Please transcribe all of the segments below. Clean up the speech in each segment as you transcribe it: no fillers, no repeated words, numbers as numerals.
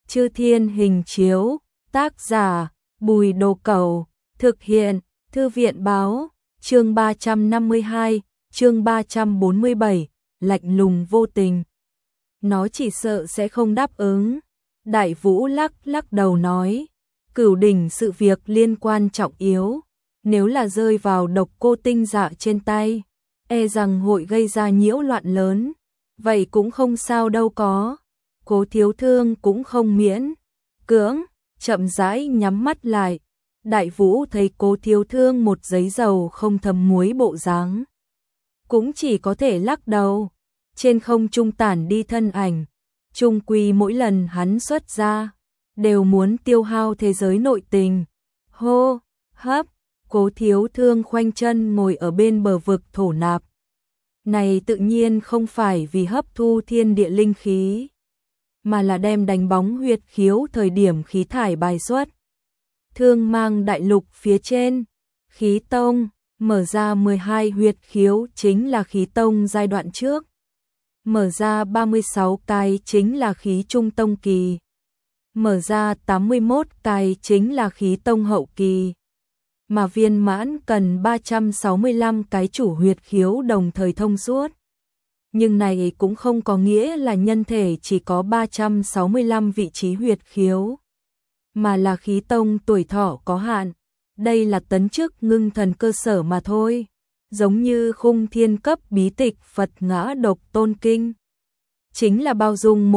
Chư Thiên Hình Chiếu, tác giả, Bùi Đồ Cẩu, thực hiện, Thư viện Báo, chương 352, chương 347, lạnh lùng vô tình. Nó chỉ sợ sẽ không đáp ứng. Đại Vũ lắc lắc đầu nói, Cửu Đỉnh sự việc liên quan trọng yếu, nếu là rơi vào Độc Cô Tinh Dạ trên tay, e rằng hội gây ra nhiễu loạn lớn, vậy cũng không sao đâu có. Cố Thiếu Thương cũng không miễn cưỡng, chậm rãi nhắm mắt lại. Đại Vũ thấy Cố Thiếu Thương một giấy dầu không thấm muối bộ dáng, cũng chỉ có thể lắc đầu. Trên không trung tản đi thân ảnh, chung quy mỗi lần hắn xuất ra đều muốn tiêu hao thế giới nội tình. Hô, hấp, Cố Thiếu Thương khoanh chân ngồi ở bên bờ vực thổ nạp. Này tự nhiên không phải vì hấp thu thiên địa linh khí, mà là đem đánh bóng huyệt khiếu thời điểm khí thải bài xuất. Thương Mang đại lục phía trên, khí tông, mở ra 12 huyệt khiếu chính là khí tông giai đoạn trước. Mở ra 36 cái chính là khí trung tông kỳ. Mở ra 81 cái chính là khí tông hậu kỳ. Mà viên mãn cần 365 cái chủ huyệt khiếu đồng thời thông suốt. Nhưng này cũng không có nghĩa là nhân thể chỉ có 365 vị trí huyệt khiếu, mà là khí tông tuổi thọ có hạn. Đây là tấn chức ngưng thần cơ sở mà thôi. Giống như Khung Thiên cấp bí tịch Phật Ngã Độc Tôn Kinh, chính là bao dung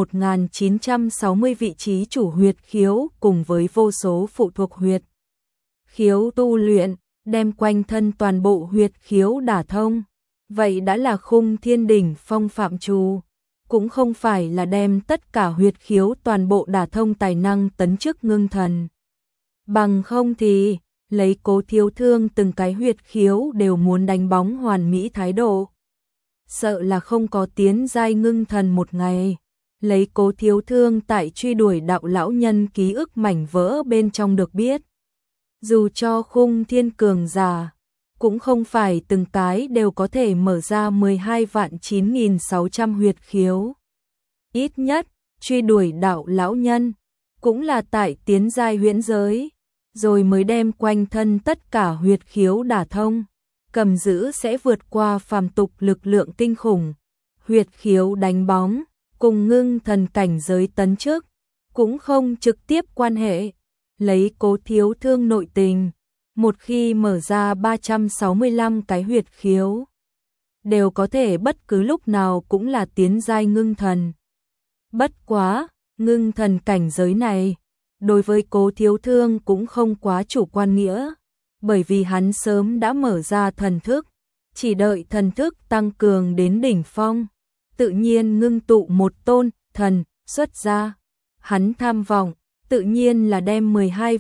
1960 vị trí chủ huyệt khiếu cùng với vô số phụ thuộc huyệt khiếu tu luyện, đem quanh thân toàn bộ huyệt khiếu đả thông. Vậy đã là Khung Thiên đỉnh phong phạm trù, cũng không phải là đem tất cả huyệt khiếu toàn bộ đả thông tài năng tấn chức ngưng thần. Bằng không thì, lấy Cố Thiếu Thương từng cái huyệt khiếu đều muốn đánh bóng hoàn mỹ thái độ, sợ là không có tiến giai ngưng thần một ngày. Lấy Cố Thiếu Thương tại truy đuổi đạo lão nhân ký ức mảnh vỡ bên trong được biết, dù cho Khung Thiên cường giả, cũng không phải từng cái đều có thể mở ra 12.9600 huyệt khiếu. Ít nhất, truy đuổi đạo lão nhân, cũng là tại tiến giai huyễn giới, rồi mới đem quanh thân tất cả huyệt khiếu đả thông, cầm giữ sẽ vượt qua phàm tục lực lượng kinh khủng. Huyệt khiếu đánh bóng, cùng ngưng thần cảnh giới tấn chức, cũng không trực tiếp quan hệ. Lấy Cố Thiếu Thương nội tình, một khi mở ra 365 cái huyệt khiếu, đều có thể bất cứ lúc nào cũng là tiến giai ngưng thần. Bất quá, ngưng thần cảnh giới này, đối với Cố Thiếu Thương cũng không quá chủ quan nghĩa, bởi vì hắn sớm đã mở ra thần thức, chỉ đợi thần thức tăng cường đến đỉnh phong, tự nhiên ngưng tụ một tôn thần xuất ra. Hắn tham vọng, tự nhiên là đem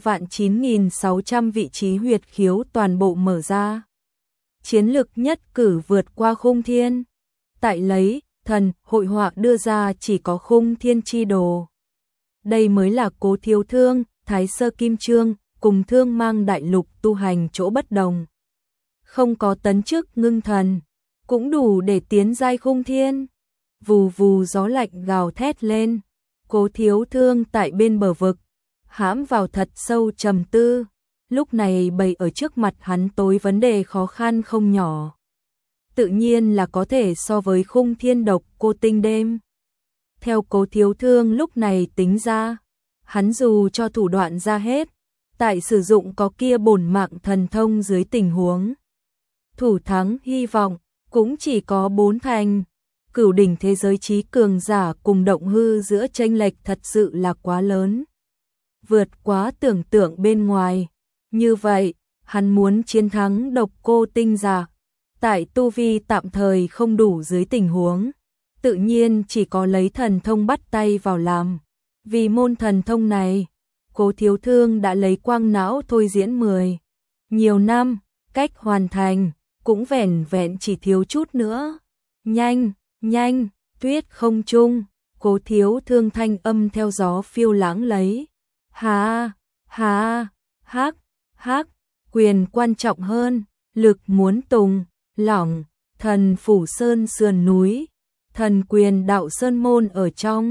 12.9600 vị trí huyệt khiếu toàn bộ mở ra. Chiến lực nhất cử vượt qua Khung Thiên. Tại lấy, thần, hội họa đưa ra chỉ có Khung Thiên chi đồ. Đây mới là Cố Thiếu Thương, Thái Sơ Kim Chương, cùng Thương Mang đại lục tu hành chỗ bất đồng. Không có tấn chức ngưng thần, cũng đủ để tiến giai Khung Thiên. Vù vù gió lạnh gào thét lên. Cố Thiếu Thương tại bên bờ vực, hãm vào thật sâu trầm tư. Lúc này bày ở trước mặt hắn tối vấn đề khó khăn không nhỏ, tự nhiên là có thể so với Khung Thiên Độc Cô Tinh đêm. Theo Cố Thiếu Thương lúc này tính ra, hắn dù cho thủ đoạn ra hết, tại sử dụng có kia bổn mạng thần thông dưới tình huống thủ thắng hy vọng cũng chỉ có 4 thành. Cửu đỉnh thế giới trí cường giả cùng động hư giữa chênh lệch thật sự là quá lớn, vượt quá tưởng tượng bên ngoài. Như vậy, hắn muốn chiến thắng Độc Cô Tinh giả, tại tu vi tạm thời không đủ dưới tình huống, tự nhiên chỉ có lấy thần thông bắt tay vào làm. Vì môn thần thông này, Cố Thiếu Thương đã lấy quang não thôi diễn nhiều năm, cách hoàn thành cũng vẻn vẹn chỉ thiếu chút nữa. Nhanh, nhanh, tuyết không trung, Cố Thiếu Thương thanh âm theo gió phiêu lãng lấy. Hà, hà, hắc, hắc, quyền quan trọng hơn, lực muốn tùng, lỏng, thần phủ sơn sườn núi, thần quyền đạo sơn môn ở trong,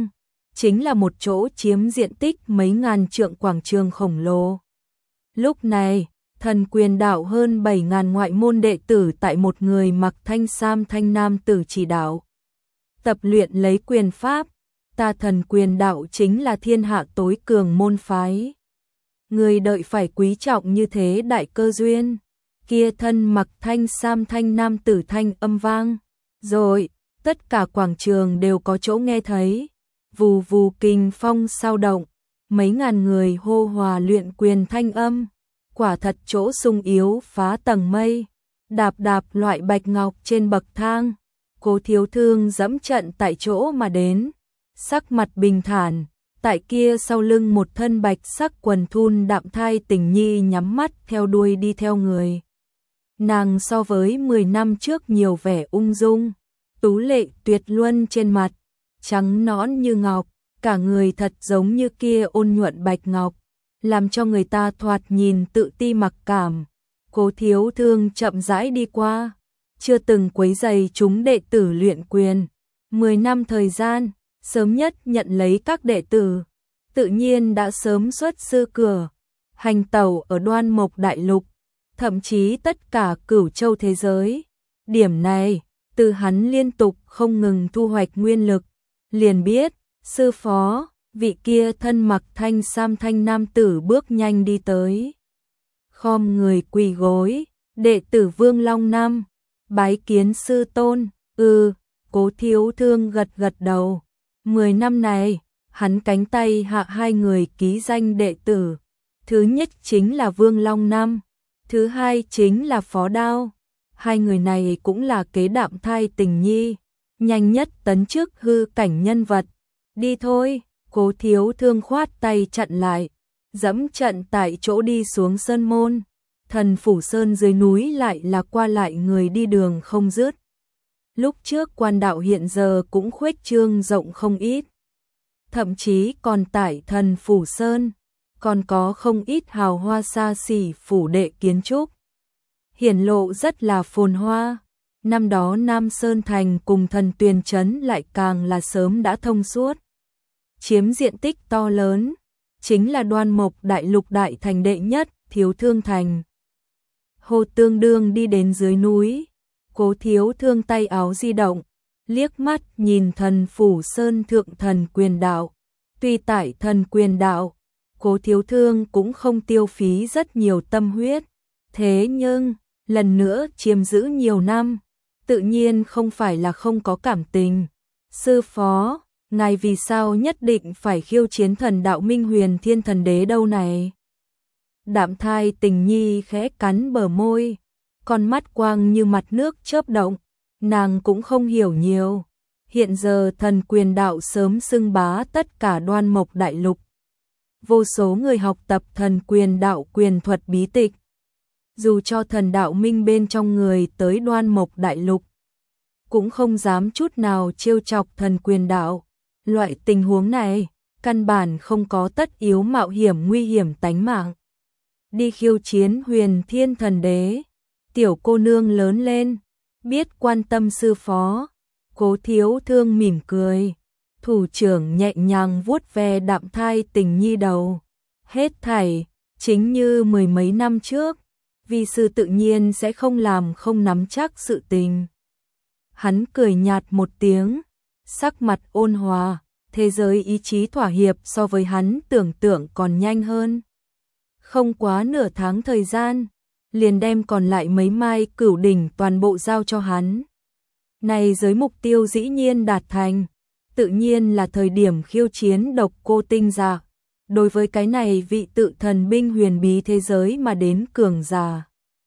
chính là một chỗ chiếm diện tích mấy ngàn trượng quảng trường khổng lồ. Lúc này, Thần Quyền đạo hơn 7.000 ngoại môn đệ tử tại một người mặc thanh sam thanh nam tử chỉ đạo. Tập luyện lấy quyền pháp, ta Thần Quyền đạo chính là thiên hạ tối cường môn phái. Người đợi phải quý trọng như thế đại cơ duyên. Kia thân mặc thanh sam thanh nam tử thanh âm vang. Rồi, tất cả quảng trường đều có chỗ nghe thấy. Vù vù kình phong sao động, mấy ngàn người hô hòa luyện quyền thanh âm. Quả thật chỗ sung yếu phá tầng mây. Đạp đạp loại bạch ngọc trên bậc thang. Cố Thiếu Thương dẫm trận tại chỗ mà đến. Sắc mặt bình thản, tại kia sau lưng một thân bạch sắc quần thun đạm thai Tình Nhi nhắm mắt theo đuôi đi theo người. Nàng so với 10 năm trước nhiều vẻ ung dung, tú lệ tuyệt luân trên mặt, trắng nõn như ngọc, cả người thật giống như kia ôn nhuận bạch ngọc, làm cho người ta thoạt nhìn tự ti mặc cảm. Cố Thiếu Thương chậm rãi đi qua, chưa từng quấy rầy chúng đệ tử luyện quyền. 10 năm thời gian, sớm nhất nhận lấy các đệ tử, tự nhiên đã sớm xuất sư cửa, hành tẩu ở Đoan Mộc Đại Lục, thậm chí tất cả cửu châu thế giới. Điểm này, từ hắn liên tục không ngừng thu hoạch nguyên lực, liền biết, sư phó, vị kia thân mặc thanh sam thanh nam tử bước nhanh đi tới. Khom người quỳ gối, đệ tử Vương Long Nam, bái kiến sư tôn. Cố Thiếu Thương gật gật đầu. 10 năm này, hắn cánh tay hạ hai người ký danh đệ tử. Thứ nhất chính là Vương Long Nam, thứ hai chính là Phó Đao. Hai người này cũng là kế đạm thai Tình Nhi, nhanh nhất tấn chức hư cảnh nhân vật. Đi thôi, Cố Thiếu Thương khoát tay chặn lại, dẫm trận tại chỗ đi xuống sơn môn. Thần Phủ Sơn dưới núi lại là qua lại người đi đường không dứt. Lúc trước quan đạo hiện giờ cũng khuếch trương rộng không ít. Thậm chí còn tại Thần Phủ Sơn, còn có không ít hào hoa xa xỉ phủ đệ kiến trúc. Hiển lộ rất là phồn hoa. Năm đó Nam Sơn Thành cùng Thần Tuyền Trấn lại càng là sớm đã thông suốt. Chiếm diện tích to lớn, chính là Đoan Mộc Đại Lục đại thành đệ nhất, Thiếu Thương Thành. Hồ Tương Đương đi đến dưới núi, Cố Thiếu Thương tay áo di động, liếc mắt nhìn Thần Phủ Sơn thượng Thần Quyền đạo. Tuy tại Thần Quyền đạo, Cố Thiếu Thương cũng không tiêu phí rất nhiều tâm huyết. Thế nhưng, lần nữa chiếm giữ nhiều năm, tự nhiên không phải là không có cảm tình. Sư phó, ngài vì sao nhất định phải khiêu chiến Thần Đạo Minh Huyền Thiên Thần Đế đâu này? Đạm thai Tình Nhi khẽ cắn bờ môi, con mắt quang như mặt nước chớp động, nàng cũng không hiểu nhiều. Hiện giờ Thần Quyền đạo sớm xưng bá tất cả Đoan Mộc Đại Lục. Vô số người học tập Thần Quyền đạo quyền thuật bí tịch. Dù cho Thần Đạo Minh bên trong người tới Đoan Mộc Đại Lục, cũng không dám chút nào trêu chọc Thần Quyền đạo. Loại tình huống này, căn bản không có tất yếu mạo hiểm nguy hiểm tánh mạng. Đi khiêu chiến Huyền Thiên Thần Đế. Tiểu cô nương lớn lên, biết quan tâm sư phó. Cố Thiếu Thương mỉm cười, thủ trưởng nhẹ nhàng vuốt ve đạm thai Tình Nhi đầu. Hết thảy, chính như mười mấy năm trước, vi sư tự nhiên sẽ không làm không nắm chắc sự tình. Hắn cười nhạt một tiếng, sắc mặt ôn hòa, thế giới ý chí thỏa hiệp so với hắn tưởng tượng còn nhanh hơn. Không quá nửa tháng thời gian, liền đem còn lại mấy mai cửu đỉnh toàn bộ giao cho hắn. Này giới mục tiêu dĩ nhiên đạt thành, tự nhiên là thời điểm khiêu chiến Độc Cô Tinh Giả. Đối với cái này vị tự thần binh huyền bí thế giới mà đến cường giả,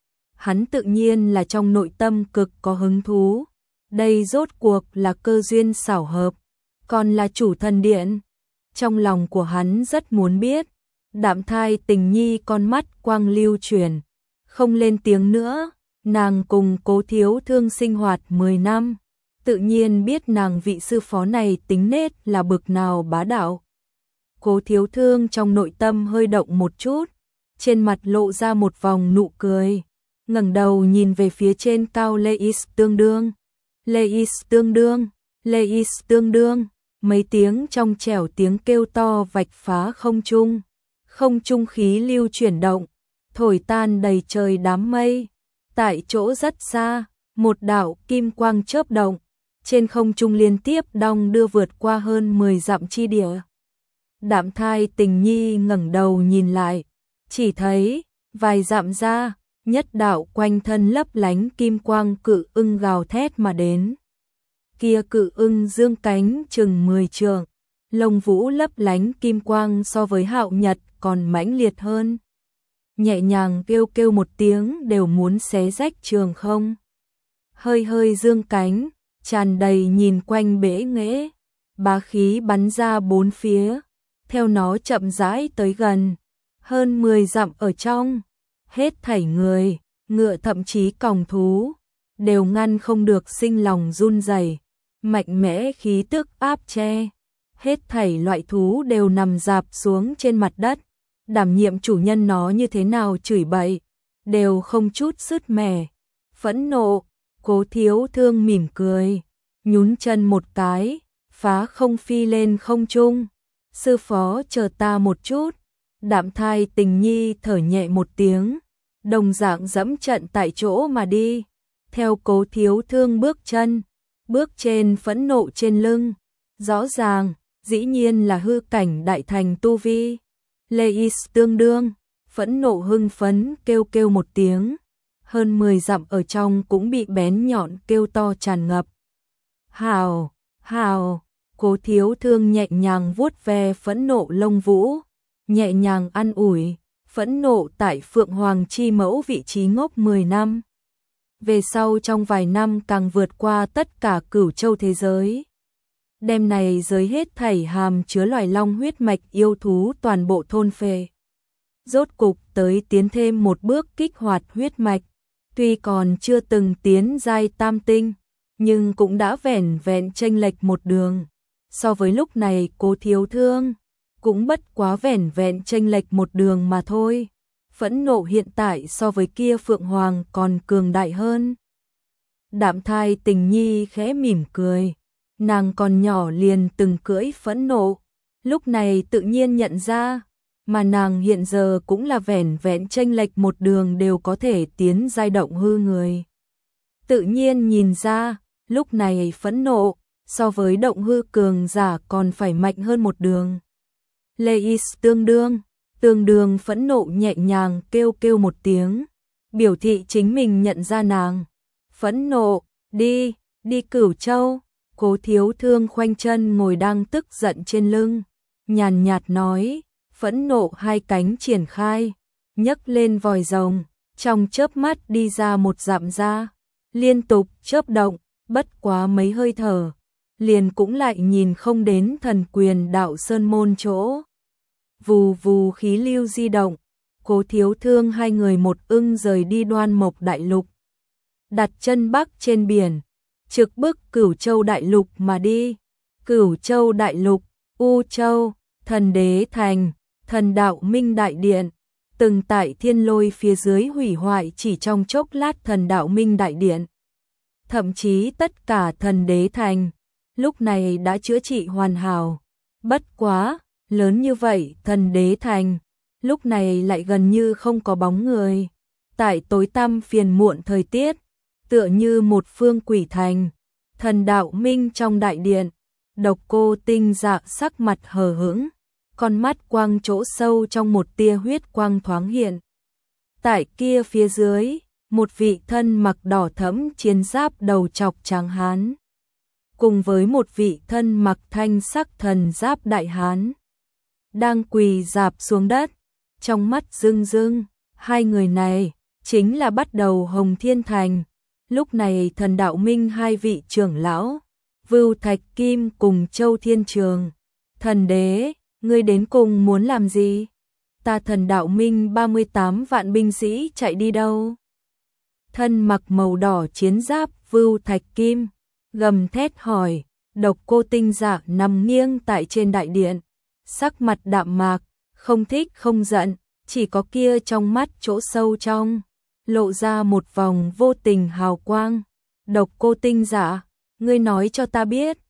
hắn tự nhiên là trong nội tâm cực có hứng thú. Đây rốt cuộc là cơ duyên xảo hợp, còn là chủ thần điện. Trong lòng của hắn rất muốn biết. Đạm thai Tình Nhi con mắt quang lưu chuyển, không lên tiếng nữa. Nàng cùng Cố Thiếu Thương sinh hoạt 10 năm, tự nhiên biết nàng vị sư phó này tính nết là bực nào bá đạo. Cố Thiếu Thương trong nội tâm hơi động một chút, trên mặt lộ ra một vòng nụ cười, ngẩng đầu nhìn về phía trên cao Leis tương đương. Leis tương đương, Leis tương đương, mấy tiếng trong trẻo tiếng kêu to vạch phá không trung khí lưu chuyển động, thổi tan đầy trời đám mây. Tại chỗ rất xa, một đạo kim quang chớp động, trên không trung liên tiếp đong đưa vượt qua hơn 10 dặm chi địa. Đạm Thai Tình Nhi ngẩng đầu nhìn lại, chỉ thấy vài dặm ra, nhất đạo quanh thân lấp lánh kim quang cự ưng gào thét mà đến. Kia cự ưng dương cánh chừng 10 trượng, lông vũ lấp lánh kim quang so với Hạo Nhật còn mãnh liệt hơn. Nhẹ nhàng kêu kêu một tiếng đều muốn xé rách trường không. Hơi hơi dương cánh, tràn đầy nhìn quanh bể nghễ, bá khí bắn ra bốn phía, theo nó chậm rãi tới gần, hơn 10 dặm ở trong, hết thảy người, ngựa thậm chí còng thú, đều ngăn không được sinh lòng run rẩy, mạnh mẽ khí tức áp che, hết thảy loại thú đều nằm rạp xuống trên mặt đất, đảm nhiệm chủ nhân nó như thế nào chửi bậy, đều không chút sứt mẻ, phẫn nộ. Cố Thiếu Thương mỉm cười, nhún chân một cái, phá không phi lên không trung. Sư phó chờ ta một chút. Đạm Thai Tình Nhi thở nhẹ một tiếng, đồng dạng dẫm trận tại chỗ mà đi. Theo Cố Thiếu Thương bước chân, bước trên phẫn nộ trên lưng. Rõ ràng, dĩ nhiên là hư cảnh đại thành tu vi. Leis tương đương, phẫn nộ hưng phấn kêu kêu một tiếng. Hơn 10 dặm ở trong cũng bị bén nhọn kêu to tràn ngập. Hào, hào, Cố Thiếu Thương nhẹ nhàng vuốt ve phẫn nộ lông vũ, nhẹ nhàng an ủi, phẫn nộ tại Phượng Hoàng Chi Mẫu vị trí ngốc 10 năm. Về sau trong vài năm càng vượt qua tất cả Cửu Châu thế giới. Đêm này giới hết thảy hàm chứa loài long huyết mạch yêu thú toàn bộ thôn phệ. Rốt cục tới tiến thêm một bước kích hoạt huyết mạch. Tuy còn chưa từng tiến giai tam tinh, nhưng cũng đã vẻn vẹn chênh lệch một đường. So với lúc này Cố Thiếu Thương, cũng bất quá vẻn vẹn chênh lệch một đường mà thôi. Phẫn nộ hiện tại so với kia Phượng Hoàng còn cường đại hơn. Đạm Thai Tình Nhi khẽ mỉm cười, nàng còn nhỏ liền từng cưỡi phẫn nộ, lúc này tự nhiên nhận ra. Mà nàng hiện giờ cũng là vẻn vẹn chênh lệch một đường đều có thể tiến giai động hư người. Tự nhiên nhìn ra, lúc này phẫn nộ, so với động hư cường giả còn phải mạnh hơn một đường. Leis tương đương phẫn nộ nhẹ nhàng kêu kêu một tiếng, biểu thị chính mình nhận ra nàng. Phẫn nộ, đi Cửu Châu. Cố Thiếu Thương khoanh chân ngồi đang tức giận trên lưng, nhàn nhạt nói. Phẫn nộ hai cánh triển khai, nhấc lên vòi rồng, trong chớp mắt đi ra một dặm ra, liên tục chớp động, bất quá mấy hơi thở, liền cũng lại nhìn không đến Thần Quyền Đạo Sơn môn chỗ. Vù vù khí lưu di động, Cố Thiếu Thương hai người một ưng rời đi Đoan Mộc Đại Lục, đặt chân bắc trên biển, trực bức Cửu Châu Đại Lục mà đi. Cửu Châu Đại Lục, U Châu, Thần Đế Thành, Thần Đạo Minh Đại Điện, từng tại thiên lôi phía dưới hủy hoại chỉ trong chốc lát Thần Đạo Minh Đại Điện. Thậm chí tất cả Thần Đế Thành, lúc này đã chữa trị hoàn hảo. Bất quá, lớn như vậy Thần Đế Thành, lúc này lại gần như không có bóng người. Tại tối tăm phiền muộn thời tiết, tựa như một phương quỷ thành. Thần Đạo Minh trong đại điện, Độc Cô Tinh Dạ sắc mặt hờ hững, con mắt quang chỗ sâu trong một tia huyết quang thoáng hiện. Tại kia phía dưới, một vị thân mặc đỏ thẫm chiến giáp đầu chọc tráng hán, cùng với một vị thân mặc thanh sắc thần giáp đại hán, đang quỳ rạp xuống đất, trong mắt rưng rưng. Hai người này chính là bắt đầu Hồng Thiên Thành. Lúc này Thần Đạo Minh hai vị trưởng lão, Vưu Thạch Kim cùng Châu Thiên Trường. Thần đế, ngươi đến cùng muốn làm gì? Ta Thần Đạo Minh 38 vạn binh sĩ chạy đi đâu? Thân mặc màu đỏ chiến giáp Vưu Thạch Kim, gầm thét hỏi. Độc Cô Tinh Dạ nằm nghiêng tại trên đại điện, sắc mặt đạm mạc, không thích không giận, chỉ có kia trong mắt chỗ sâu trong, lộ ra một vòng vô tình hào quang. Độc Cô Tinh Dạ, ngươi nói cho ta biết,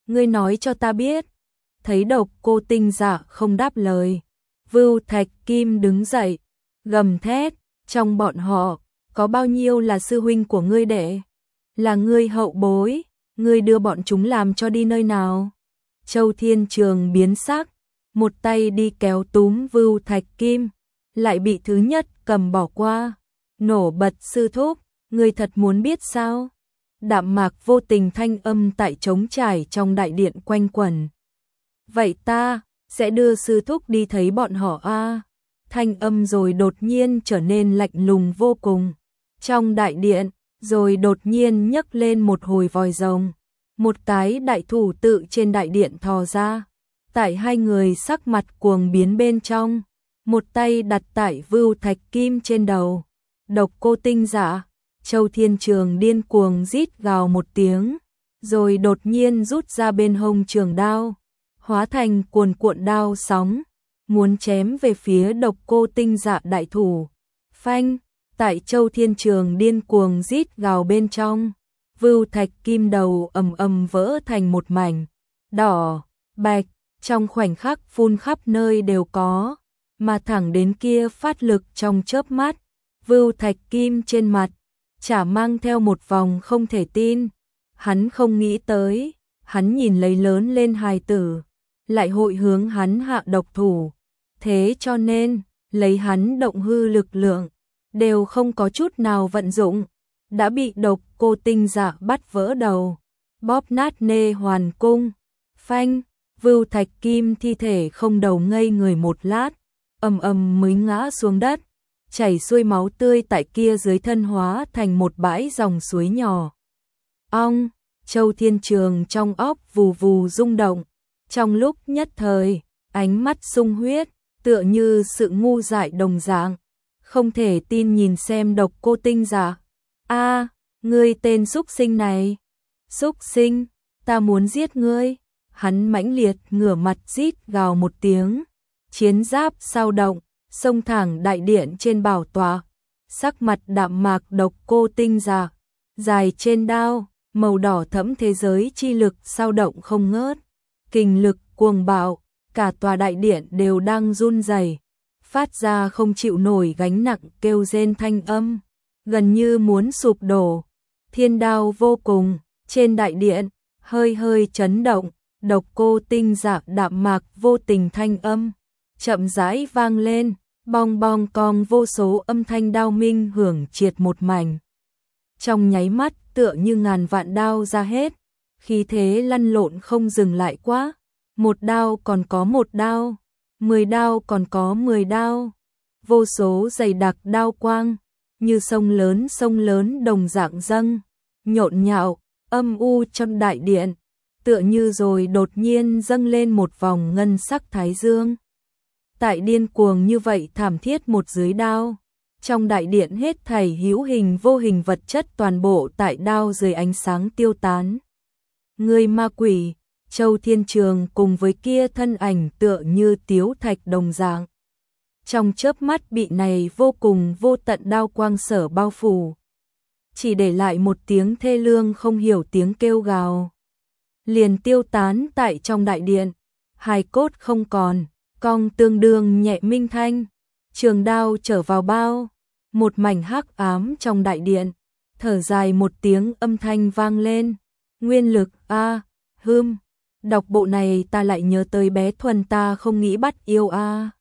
ngươi nói cho ta biết. Thấy Độc Cô Tinh Dạ không đáp lời, Vưu Thạch Kim đứng dậy, gầm thét, trong bọn họ, có bao nhiêu là sư huynh của ngươi đệ? Là ngươi hậu bối, ngươi đưa bọn chúng làm cho đi nơi nào? Châu Thiên Trường biến sắc, một tay đi kéo túm Vưu Thạch Kim, lại bị thứ nhất cầm bỏ qua, nổ bật sư thúc, ngươi thật muốn biết sao? Đạm mạc vô tình thanh âm tại trống trải trong đại điện quanh quẩn. Vậy ta sẽ đưa sư thúc đi thấy bọn họ a. Thanh âm rồi đột nhiên trở nên lạnh lùng vô cùng. Trong đại điện, rồi đột nhiên nhấc lên một hồi vòi rồng. Một cái đại thủ tự trên đại điện thò ra. Tại hai người sắc mặt cuồng biến bên trong. Một tay đặt tại Vưu Thạch Kim trên đầu. Độc Cô Tinh Dạ, Châu Thiên Trường điên cuồng rít gào một tiếng. Rồi đột nhiên rút ra bên hông trường đao. Hóa thành cuồn cuộn đao sóng. Muốn chém về phía Độc Cô Tinh Dạ đại thủ. Phanh, tại Châu Thiên Trường điên cuồng rít gào bên trong. Vưu Thạch Kim đầu ầm ầm vỡ thành một mảnh. Đỏ, bạch, trong khoảnh khắc phun khắp nơi đều có. Mà thẳng đến kia phát lực trong chớp mắt. Vưu Thạch Kim trên mặt chả mang theo một vòng không thể tin. Hắn không nghĩ tới, hắn nhìn lấy lớn lên hài tử, lại hội hướng hắn hạ độc thủ. Thế cho nên, lấy hắn động hư lực lượng, đều không có chút nào vận dụng, đã bị Độc Cô Tinh Dạ bắt vỡ đầu, bóp nát nê hoàn cung. Phanh, Vưu Thạch Kim thi thể không đầu ngây người một lát, ầm ầm mới ngã xuống đất, chảy xuôi máu tươi tại kia dưới thân hóa thành một bãi dòng suối nhỏ. Ong, Châu Thiên Trường trong óc vù vù rung động, trong lúc nhất thời, ánh mắt sung huyết, tựa như sự ngu dại đồng dạng, không thể tin nhìn xem Độc Cô Tinh Dạ. A, ngươi tên xúc sinh này, xúc sinh, ta muốn giết ngươi. Hắn mãnh liệt ngửa mặt rít gào một tiếng, chiến giáp sao động, xông thẳng đại điện trên bảo tọa, sắc mặt đạm mạc Độc Cô Tinh Dạ, dài trên đao, màu đỏ thẫm thế giới chi lực sao động không ngớt, kình lực cuồng bạo, cả tòa đại điện đều đang run rẩy, phát ra không chịu nổi gánh nặng kêu rên thanh âm, gần như muốn sụp đổ. Thiên đao vô cùng, trên đại điện, hơi hơi chấn động, Độc Cô Tinh Dạ đạm mạc vô tình thanh âm, chậm rãi vang lên, bong bong cong vô số âm thanh đao minh hưởng triệt một mảnh. Trong nháy mắt tựa như ngàn vạn đao ra hết, khí thế lăn lộn không dừng lại quá, một đao còn có một đao, 10 đao còn có 10 đao, vô số dày đặc đao quang, như sông lớn đồng dạng dâng, nhộn nhạo, âm u trong đại điện, tựa như rồi đột nhiên dâng lên một vòng ngân sắc thái dương. Tại điên cuồng như vậy thảm thiết một dưới đao, trong đại điện hết thảy hữu hình vô hình vật chất toàn bộ tại đao dưới ánh sáng tiêu tán. Người ma quỷ, Châu Thiên Trường cùng với kia thân ảnh tựa như tiếu thạch đồng dạng. Trong chớp mắt bị này vô cùng vô tận đao quang sở bao phủ. Chỉ để lại một tiếng thê lương không hiểu tiếng kêu gào. Liền tiêu tán tại trong đại điện, hài cốt không còn, cong tương đương nhẹ minh thanh. Trường đao trở vào bao, một mảnh hắc ám trong đại điện, thở dài một tiếng âm thanh vang lên. Nguyên lực đọc bộ này ta lại nhớ tới bé Thuần ta không nghĩ bắt yêu